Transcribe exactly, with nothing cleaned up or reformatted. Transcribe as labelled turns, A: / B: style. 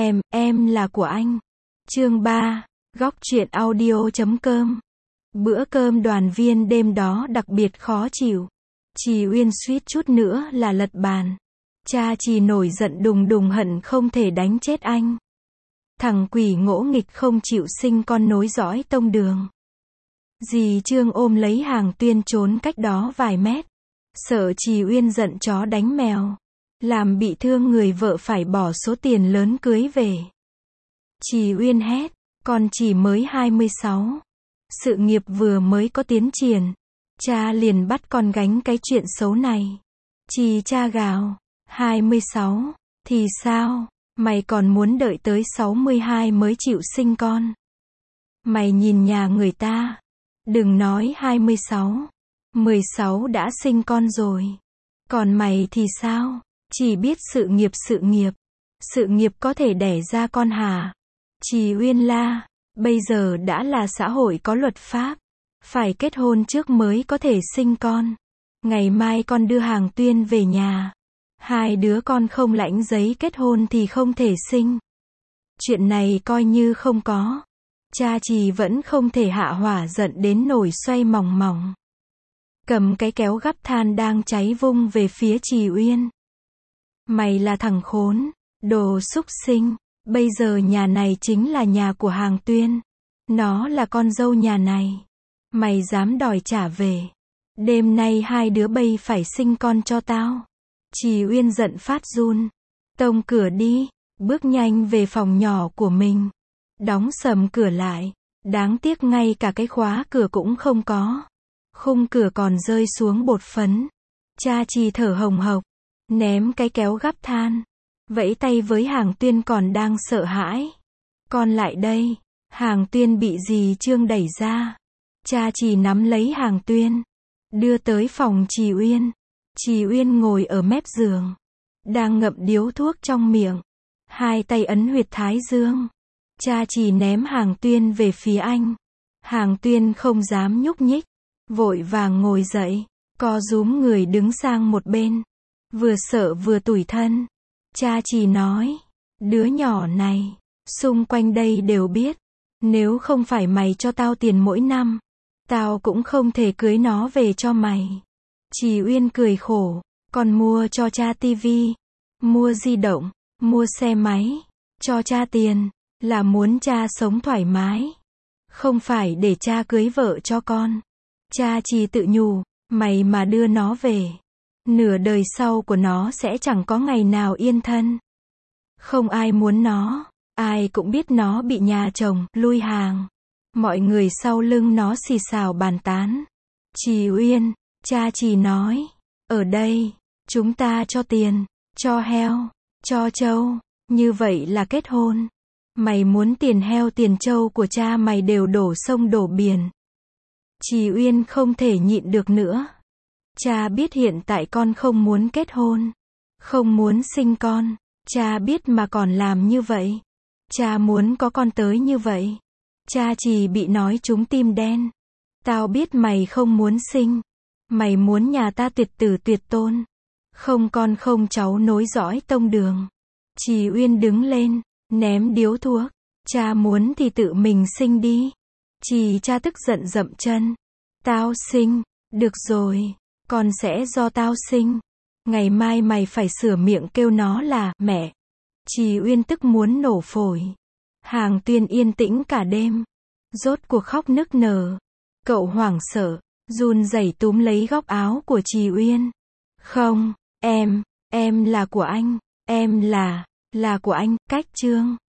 A: Em, em là của anh. Chương ba. Góc truyện audio chấm com. Bữa cơm đoàn viên đêm đó đặc biệt khó chịu. Trì Uyên suýt chút nữa là lật bàn. Cha Trì nổi giận đùng đùng hận không thể đánh chết anh. Thằng quỷ ngỗ nghịch không chịu sinh con nối dõi tông đường. Dì Trương ôm lấy Hàng Tuyên trốn cách đó vài mét. Sợ Trì Uyên giận chó đánh mèo. Làm bị thương người vợ phải bỏ số tiền lớn cưới về. Trì Uyên hét, con chỉ mới hai mươi sáu. Sự nghiệp vừa mới có tiến triển. Cha liền bắt con gánh cái chuyện xấu này. Trì cha gào, hai mươi sáu, thì sao, mày còn muốn đợi tới sáu mươi hai mới chịu sinh con. Mày nhìn nhà người ta, đừng nói hai mươi sáu, mười sáu đã sinh con rồi. Còn mày thì sao, chỉ biết sự nghiệp sự nghiệp. Sự nghiệp có thể đẻ ra con hả? Trì Uyên la, bây giờ đã là xã hội có luật pháp. Phải kết hôn trước mới có thể sinh con. Ngày mai con đưa Hàng Tuyên về nhà. Hai đứa con không lãnh giấy kết hôn thì không thể sinh. Chuyện này coi như không có. Cha Trì vẫn không thể hạ hỏa giận đến nổi xoay mòng mòng. Cầm cái kéo gắp than đang cháy vung về phía Trì Uyên. Mày là thằng khốn, đồ súc sinh. Bây giờ nhà này chính là nhà của Hàng Tuyên. Nó là con dâu nhà này. Mày dám đòi trả về. Đêm nay hai đứa bay phải sinh con cho tao. Trì Uyên giận phát run. Tông cửa đi, bước nhanh về phòng nhỏ của mình. Đóng sầm cửa lại. Đáng tiếc ngay cả cái khóa cửa cũng không có. Khung cửa còn rơi xuống bột phấn. Cha Trì thở hồng hộc. Ném cái kéo gắp than. Vẫy tay với Hàng Tuyên còn đang sợ hãi. Con lại đây. Hàng Tuyên bị dì Trương đẩy ra. Cha Trì nắm lấy Hàng Tuyên. Đưa tới phòng Trì Uyên. Trì Uyên ngồi ở mép giường. Đang ngậm điếu thuốc trong miệng. Hai tay ấn huyệt thái dương. Cha Trì ném Hàng Tuyên về phía anh. Hàng Tuyên không dám nhúc nhích. Vội vàng ngồi dậy. Co rúm người đứng sang một bên. Vừa sợ vừa tủi thân. Cha Trì nói. Đứa nhỏ này. Xung quanh đây đều biết. Nếu không phải mày cho tao tiền mỗi năm. Tao cũng không thể cưới nó về cho mày. Trì Uyên cười khổ. Con mua cho cha tivi. Mua di động. Mua xe máy. Cho cha tiền. Là muốn cha sống thoải mái. Không phải để cha cưới vợ cho con. Cha Trì tự nhủ. Mày mà đưa nó về. Nửa đời sau của nó sẽ chẳng có ngày nào yên thân. Không ai muốn nó. Ai cũng biết nó bị nhà chồng lui hàng. Mọi người sau lưng nó xì xào bàn tán. Trì Uyên, cha Trì nói. Ở đây, chúng ta cho tiền, cho heo, cho trâu. Như vậy là kết hôn. Mày muốn tiền heo tiền trâu của cha mày đều đổ sông đổ biển. Trì Uyên không thể nhịn được nữa. Cha biết hiện tại con không muốn kết hôn. Không muốn sinh con. Cha biết mà còn làm như vậy. Cha muốn có con tới như vậy. Cha Trì bị nói trúng tim đen. Tao biết mày không muốn sinh. Mày muốn nhà ta tuyệt tử tuyệt tôn. Không con không cháu nối dõi tông đường. Trì Uyên đứng lên. Ném điếu thuốc. Cha muốn thì tự mình sinh đi. Trì cha tức giận dậm chân. Tao sinh. Được rồi. Con sẽ do tao sinh. Ngày mai mày phải sửa miệng kêu nó là mẹ. Trì Uyên tức muốn nổ phổi. Hàng Tuyên yên tĩnh cả đêm. Rốt cuộc khóc nức nở. Cậu hoảng sợ. Run rẩy túm lấy góc áo của Trì Uyên. Không, em, em là của anh. Em là, là của anh. Cách chương.